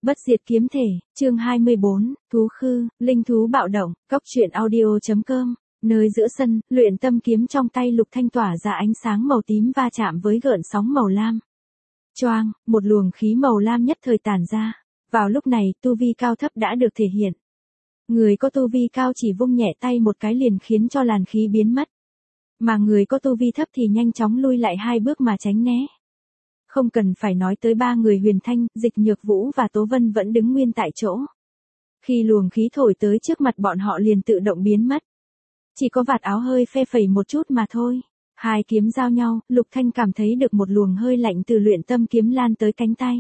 Bất diệt kiếm thể, chương 24, thú khư, linh thú bạo động, cóc truyện audio.com. Nơi giữa sân, luyện tâm kiếm trong tay Lục Thanh tỏa ra ánh sáng màu tím va chạm với gợn sóng màu lam. Choang, một luồng khí màu lam nhất thời tản ra. Vào lúc này, tu vi cao thấp đã được thể hiện. Người có tu vi cao chỉ vung nhẹ tay một cái liền khiến cho làn khí biến mất. Mà người có tu vi thấp thì nhanh chóng lui lại 2 bước mà tránh né. Không cần phải nói tới 3 người Huyền Thanh, Dịch Nhược Vũ và Tố Vân vẫn đứng nguyên tại chỗ. Khi luồng khí thổi tới trước mặt bọn họ liền tự động biến mất. Chỉ có vạt áo hơi phe phẩy một chút mà thôi. 2 kiếm giao nhau, Lục Thanh cảm thấy được một luồng hơi lạnh từ luyện tâm kiếm lan tới cánh tay.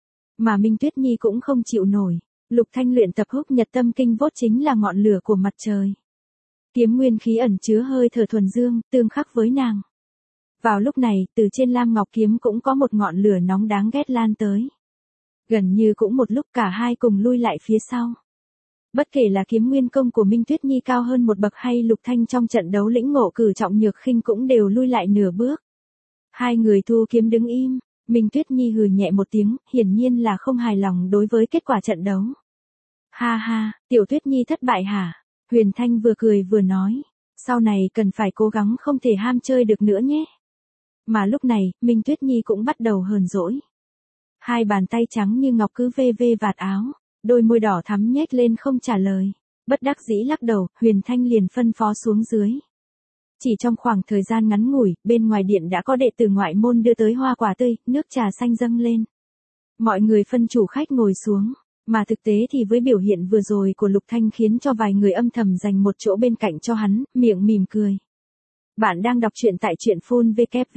Mà Minh Tuyết Nhi cũng không chịu nổi. Lục Thanh luyện tập Húc Nhật Tâm Kinh vốt chính là ngọn lửa của mặt trời. Kiếm nguyên khí ẩn chứa hơi thở thuần dương, tương khắc với nàng. Vào lúc này, từ trên lam ngọc kiếm cũng có một ngọn lửa nóng đáng ghét lan tới. Gần như cũng một lúc cả hai cùng lui lại phía sau. Bất kể là kiếm nguyên công của Minh Tuyết Nhi cao hơn một bậc hay Lục Thanh trong trận đấu lĩnh ngộ cử trọng nhược khinh cũng đều lui lại nửa bước. 2 người thu kiếm đứng im, Minh Tuyết Nhi hừ nhẹ một tiếng, hiển nhiên là không hài lòng đối với kết quả trận đấu. Ha ha, Tiểu Tuyết Nhi thất bại hả? Huyền Thanh vừa cười vừa nói, sau này cần phải cố gắng không thể ham chơi được nữa nhé. Mà lúc này, Minh Tuyết Nhi cũng bắt đầu hờn dỗi. 2 bàn tay trắng như ngọc cứ vê vê vạt áo, đôi môi đỏ thắm nhếch lên không trả lời. Bất đắc dĩ lắc đầu, Huyền Thanh liền phân phó xuống dưới. Chỉ trong khoảng thời gian ngắn ngủi, bên ngoài điện đã có đệ tử ngoại môn đưa tới hoa quả tươi, nước trà xanh dâng lên. Mọi người phân chủ khách ngồi xuống, mà thực tế thì với biểu hiện vừa rồi của Lục Thanh khiến cho vài người âm thầm dành một chỗ bên cạnh cho hắn, miệng mỉm cười. Bạn đang đọc truyện tại truyện full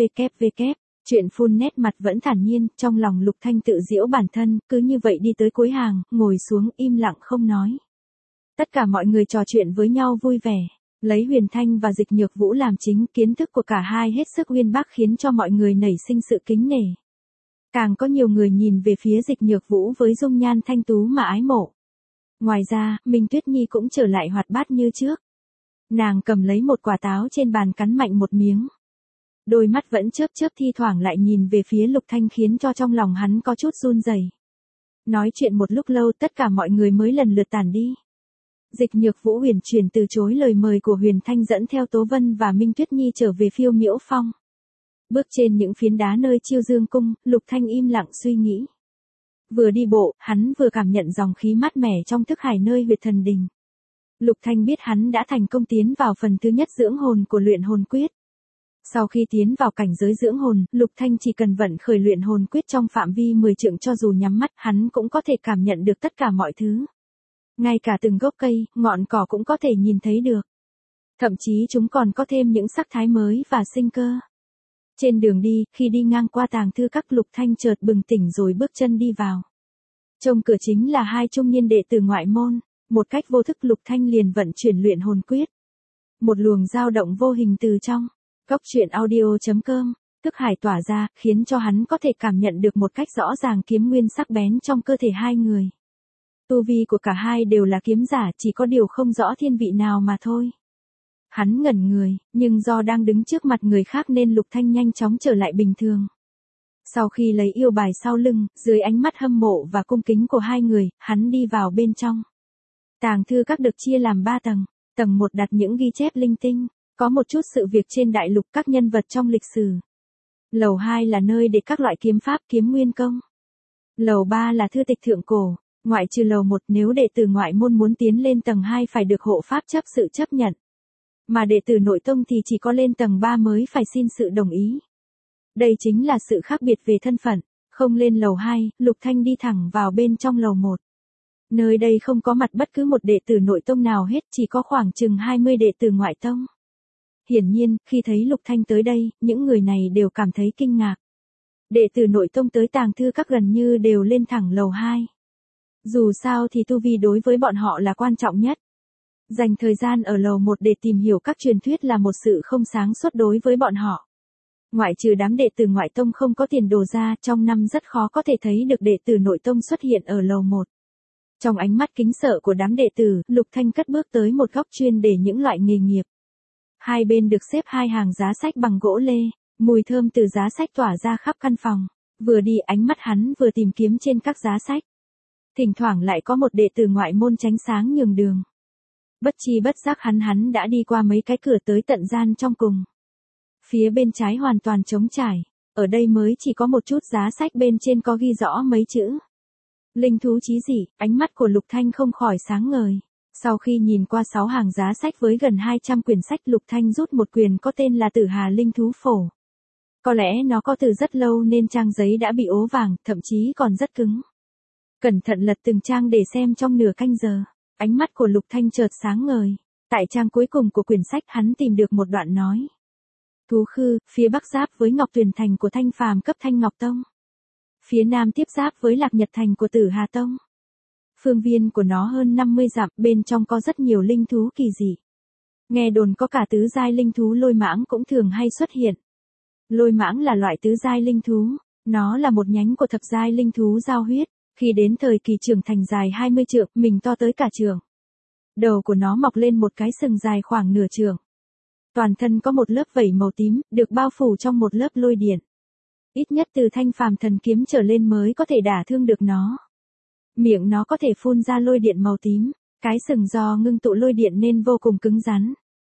www. Truyện full nét mặt vẫn thản nhiên, trong lòng Lục Thanh tự giễu bản thân, cứ như vậy đi tới cuối hàng, ngồi xuống im lặng không nói. Tất cả mọi người trò chuyện với nhau vui vẻ, lấy Huyền Thanh và Dịch Nhược Vũ làm chính, kiến thức của cả hai hết sức uyên bác khiến cho mọi người nảy sinh sự kính nể. Càng có nhiều người nhìn về phía Dịch Nhược Vũ với dung nhan thanh tú mà ái mộ. Ngoài ra, Minh Tuyết Nhi cũng trở lại hoạt bát như trước. Nàng cầm lấy một quả táo trên bàn cắn mạnh một miếng. Đôi mắt vẫn chớp chớp thi thoảng lại nhìn về phía Lục Thanh khiến cho trong lòng hắn có chút run rẩy. Nói chuyện một lúc lâu tất cả mọi người mới lần lượt tản đi. Dịch Nhược Vũ huyền chuyển từ chối lời mời của Huyền Thanh dẫn theo Tố Vân và Minh Tuyết Nhi trở về Phiêu Miễu Phong. Bước trên những phiến đá nơi Chiêu Dương Cung, Lục Thanh im lặng suy nghĩ. Vừa đi bộ, hắn vừa cảm nhận dòng khí mát mẻ trong thức hải nơi huyệt thần đình. Lục Thanh biết hắn đã thành công tiến vào phần thứ nhất dưỡng hồn của luyện hồn quyết. Sau khi tiến vào cảnh giới dưỡng hồn, Lục Thanh chỉ cần vận khởi luyện hồn quyết trong phạm vi 10 trượng cho dù nhắm mắt hắn cũng có thể cảm nhận được tất cả mọi thứ. Ngay cả từng gốc cây, ngọn cỏ cũng có thể nhìn thấy được. Thậm chí chúng còn có thêm những sắc thái mới và sinh cơ. Trên đường đi, khi đi ngang qua tàng thư các Lục Thanh chợt bừng tỉnh rồi bước chân đi vào. Trong cửa chính là 2 trung niên đệ tử ngoại môn, một cách vô thức Lục Thanh liền vận chuyển luyện hồn quyết. Một luồng dao động vô hình từ trong cóc truyện audio.com, thức hải tỏa ra, khiến cho hắn có thể cảm nhận được một cách rõ ràng kiếm nguyên sắc bén trong cơ thể 2 người. Tu vi của cả hai đều là kiếm giả, chỉ có điều không rõ thiên vị nào mà thôi. Hắn ngẩn người, nhưng do đang đứng trước mặt người khác nên Lục Thanh nhanh chóng trở lại bình thường. Sau khi lấy yêu bài sau lưng, dưới ánh mắt hâm mộ và cung kính của 2 người, hắn đi vào bên trong. Tàng thư các được chia làm 3 tầng, tầng 1 đặt những ghi chép linh tinh, có một chút sự việc trên đại lục các nhân vật trong lịch sử. Lầu 2 là nơi để các loại kiếm pháp kiếm nguyên công. Lầu 3 là thư tịch thượng cổ, ngoại trừ lầu 1 nếu đệ tử ngoại môn muốn tiến lên tầng 2 phải được hộ pháp chấp sự chấp nhận. Mà đệ tử nội tông thì chỉ có lên tầng 3 mới phải xin sự đồng ý. Đây chính là sự khác biệt về thân phận, không lên lầu 2, Lục Thanh đi thẳng vào bên trong lầu 1. Nơi đây không có mặt bất cứ một đệ tử nội tông nào hết, chỉ có khoảng chừng 20 đệ tử ngoại tông. Hiển nhiên, khi thấy Lục Thanh tới đây, những người này đều cảm thấy kinh ngạc. Đệ tử nội tông tới tàng thư các gần như đều lên thẳng lầu 2. Dù sao thì tu vi đối với bọn họ là quan trọng nhất. Dành thời gian ở lầu 1 để tìm hiểu các truyền thuyết là một sự không sáng suốt đối với bọn họ. Ngoại trừ đám đệ tử ngoại tông không có tiền đồ ra, trong năm rất khó có thể thấy được đệ tử nội tông xuất hiện ở lầu 1. Trong ánh mắt kính sợ của đám đệ tử, Lục Thanh cất bước tới một góc chuyên để những loại nghề nghiệp. Hai bên được xếp 2 hàng giá sách bằng gỗ lê, mùi thơm từ giá sách tỏa ra khắp căn phòng. Vừa đi ánh mắt hắn vừa tìm kiếm trên các giá sách. Thỉnh thoảng lại có một đệ tử ngoại môn tránh sáng nhường đường. Bất chi bất giác hắn đã đi qua mấy cái cửa tới tận gian trong cùng. Phía bên trái hoàn toàn trống trải, ở đây mới chỉ có một chút giá sách bên trên có ghi rõ mấy chữ. Linh thú chí dị, ánh mắt của Lục Thanh không khỏi sáng ngời. Sau khi nhìn qua 6 hàng giá sách với gần 200 quyển sách, Lục Thanh rút một quyển có tên là Tử Hà Linh Thú Phổ. Có lẽ nó có từ rất lâu nên trang giấy đã bị ố vàng, thậm chí còn rất cứng. Cẩn thận lật từng trang để xem trong nửa canh giờ, ánh mắt của Lục Thanh chợt sáng ngời. Tại trang cuối cùng của quyển sách hắn tìm được một đoạn nói. Thú Khư, phía bắc giáp với Ngọc Tuyền Thành của Thanh Phàm cấp Thanh Ngọc Tông. Phía nam tiếp giáp với Lạc Nhật Thành của Tử Hà Tông. Phương viên của nó hơn 50 dặm, bên trong có rất nhiều linh thú kỳ dị. Nghe đồn có cả tứ giai linh thú lôi mãng cũng thường hay xuất hiện. Lôi mãng là loại tứ giai linh thú, nó là một nhánh của thập giai linh thú giao huyết, khi đến thời kỳ trưởng thành dài 20 trượng, mình to tới cả trượng. Đầu của nó mọc lên một cái sừng dài khoảng nửa trượng. Toàn thân có một lớp vảy màu tím, được bao phủ trong một lớp lôi điện. Ít nhất từ Thanh Phàm thần kiếm trở lên mới có thể đả thương được nó. Miệng nó có thể phun ra lôi điện màu tím, cái sừng do ngưng tụ lôi điện nên vô cùng cứng rắn.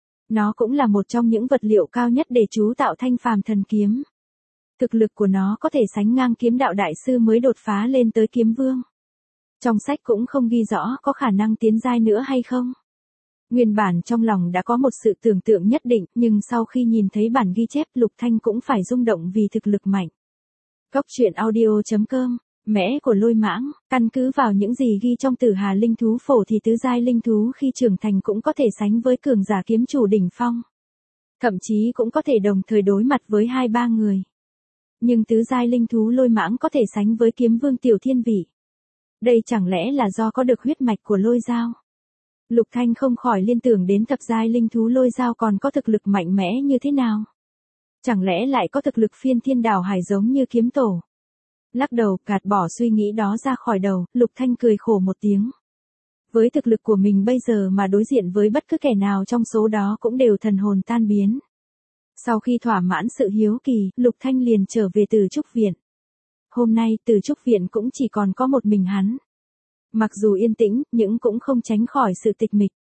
Nó cũng là một trong những vật liệu cao nhất để chú tạo Thanh Phàm thần kiếm. Thực lực của nó có thể sánh ngang kiếm đạo đại sư mới đột phá lên tới kiếm vương. Trong sách cũng không ghi rõ có khả năng tiến giai nữa hay không. Nguyên bản trong lòng đã có một sự tưởng tượng nhất định, nhưng sau khi nhìn thấy bản ghi chép, Lục Thanh cũng phải rung động vì thực lực mạnh. Góc truyện audio.com, mẽ của lôi mãng, căn cứ vào những gì ghi trong Tử Hà Linh Thú Phổ thì tứ giai linh thú khi trưởng thành cũng có thể sánh với cường giả kiếm chủ đỉnh phong. Thậm chí cũng có thể đồng thời đối mặt với 2-3 người. Nhưng tứ giai linh thú lôi mãng có thể sánh với kiếm vương tiểu thiên vị. Đây chẳng lẽ là do có được huyết mạch của lôi dao? Lục Thanh không khỏi liên tưởng đến thập giai linh thú lôi dao còn có thực lực mạnh mẽ như thế nào? Chẳng lẽ lại có thực lực phiên thiên đảo hải giống như kiếm tổ? Lắc đầu, gạt bỏ suy nghĩ đó ra khỏi đầu, Lục Thanh cười khổ một tiếng. Với thực lực của mình bây giờ mà đối diện với bất cứ kẻ nào trong số đó cũng đều thần hồn tan biến. Sau khi thỏa mãn sự hiếu kỳ, Lục Thanh liền trở về Từ Trúc Viện. Hôm nay Từ Trúc Viện cũng chỉ còn có một mình hắn. Mặc dù yên tĩnh, nhưng cũng không tránh khỏi sự tịch mịch.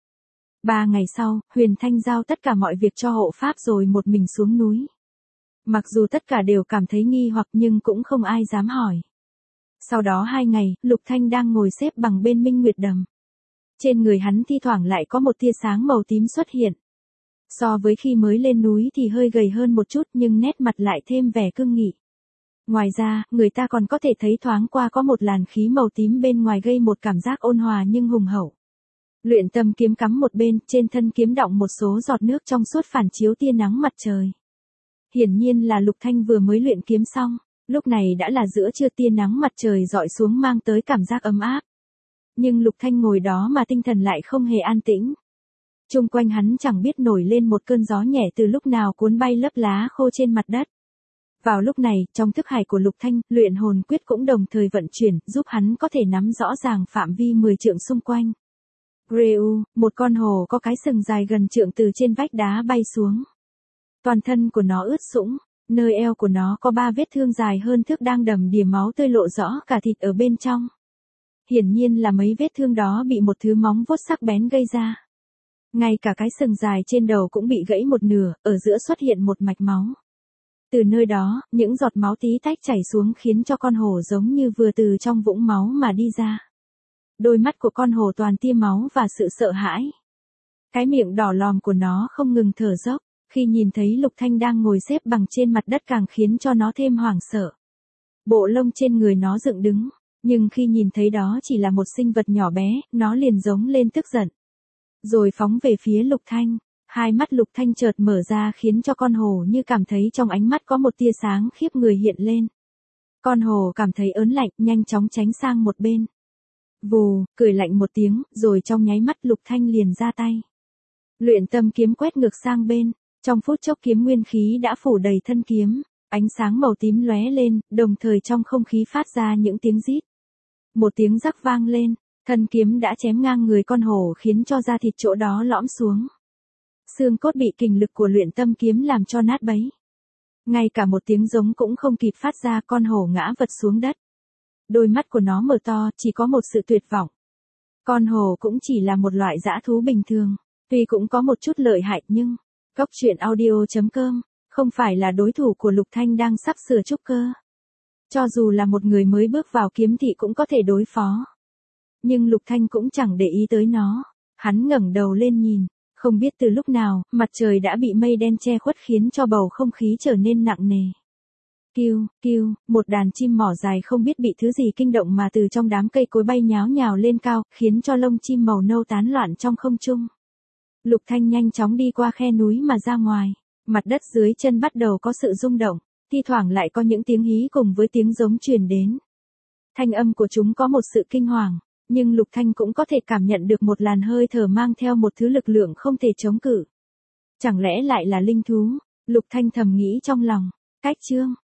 3 ngày sau, Huyền Thanh giao tất cả mọi việc cho hộ pháp rồi một mình xuống núi. Mặc dù tất cả đều cảm thấy nghi hoặc nhưng cũng không ai dám hỏi. Sau đó 2 ngày, Lục Thanh đang ngồi xếp bằng bên Minh Nguyệt Đầm. Trên người hắn thi thoảng lại có một tia sáng màu tím xuất hiện. So với khi mới lên núi thì hơi gầy hơn một chút nhưng nét mặt lại thêm vẻ cương nghị. Ngoài ra, người ta còn có thể thấy thoáng qua có một làn khí màu tím bên ngoài gây một cảm giác ôn hòa nhưng hùng hậu. Luyện tâm kiếm cắm một bên, trên thân kiếm đọng một số giọt nước trong suốt phản chiếu tia nắng mặt trời. Hiển nhiên là Lục Thanh vừa mới luyện kiếm xong, lúc này đã là giữa trưa, tia nắng mặt trời dọi xuống mang tới cảm giác ấm áp. Nhưng Lục Thanh ngồi đó mà tinh thần lại không hề an tĩnh. Chung quanh hắn chẳng biết nổi lên một cơn gió nhẹ từ lúc nào cuốn bay lớp lá khô trên mặt đất. Vào lúc này, trong thức hải của Lục Thanh, luyện hồn quyết cũng đồng thời vận chuyển, giúp hắn có thể nắm rõ ràng phạm vi 10 trượng xung quanh. Reu, một con hồ có cái sừng dài gần trượng từ trên vách đá bay xuống. Toàn thân của nó ướt sũng, nơi eo của nó có 3 vết thương dài hơn thước đang đầm đìa máu tươi lộ rõ cả thịt ở bên trong. Hiển nhiên là mấy vết thương đó bị một thứ móng vuốt sắc bén gây ra. Ngay cả cái sừng dài trên đầu cũng bị gãy một nửa, ở giữa xuất hiện một mạch máu. Từ nơi đó, những giọt máu tí tách chảy xuống khiến cho con hổ giống như vừa từ trong vũng máu mà đi ra. Đôi mắt của con hổ toàn tia máu và sự sợ hãi. Cái miệng đỏ lòm của nó không ngừng thở dốc, khi nhìn thấy Lục Thanh đang ngồi xếp bằng trên mặt đất càng khiến cho nó thêm hoảng sợ. Bộ lông trên người nó dựng đứng, nhưng khi nhìn thấy đó chỉ là một sinh vật nhỏ bé, nó liền giống lên tức giận. Rồi phóng về phía Lục Thanh. Hai mắt Lục Thanh chợt mở ra khiến cho con hổ như cảm thấy trong ánh mắt có một tia sáng khiếp người hiện lên. Con hổ cảm thấy ớn lạnh, nhanh chóng tránh sang một bên. Vù, cười lạnh một tiếng, rồi trong nháy mắt Lục Thanh liền ra tay. Luyện tâm kiếm quét ngược sang bên, trong phút chốc kiếm nguyên khí đã phủ đầy thân kiếm, ánh sáng màu tím lóe lên, đồng thời trong không khí phát ra những tiếng rít. Một tiếng rắc vang lên, thân kiếm đã chém ngang người con hổ khiến cho da thịt chỗ đó lõm xuống. Xương cốt bị kình lực của luyện tâm kiếm làm cho nát bấy. Ngay cả một tiếng giống cũng không kịp phát ra, con hổ ngã vật xuống đất. Đôi mắt của nó mở to, chỉ có một sự tuyệt vọng. Con hổ cũng chỉ là một loại dã thú bình thường, tuy cũng có một chút lợi hại nhưng, Cốc truyện audio.com, không phải là đối thủ của Lục Thanh đang sắp sửa trúc cơ. Cho dù là một người mới bước vào kiếm thị cũng có thể đối phó. Nhưng Lục Thanh cũng chẳng để ý tới nó. Hắn ngẩng đầu lên nhìn, không biết từ lúc nào, mặt trời đã bị mây đen che khuất khiến cho bầu không khí trở nên nặng nề. Kêu, kêu, một đàn chim mỏ dài không biết bị thứ gì kinh động mà từ trong đám cây cối bay nháo nhào lên cao, khiến cho lông chim màu nâu tán loạn trong không trung. Lục Thanh nhanh chóng đi qua khe núi mà ra ngoài, mặt đất dưới chân bắt đầu có sự rung động, thi thoảng lại có những tiếng hí cùng với tiếng giống truyền đến. Thanh âm của chúng có một sự kinh hoàng, nhưng Lục Thanh cũng có thể cảm nhận được một làn hơi thở mang theo một thứ lực lượng không thể chống cự. Chẳng lẽ lại là linh thú? Lục Thanh thầm nghĩ trong lòng. Cách chương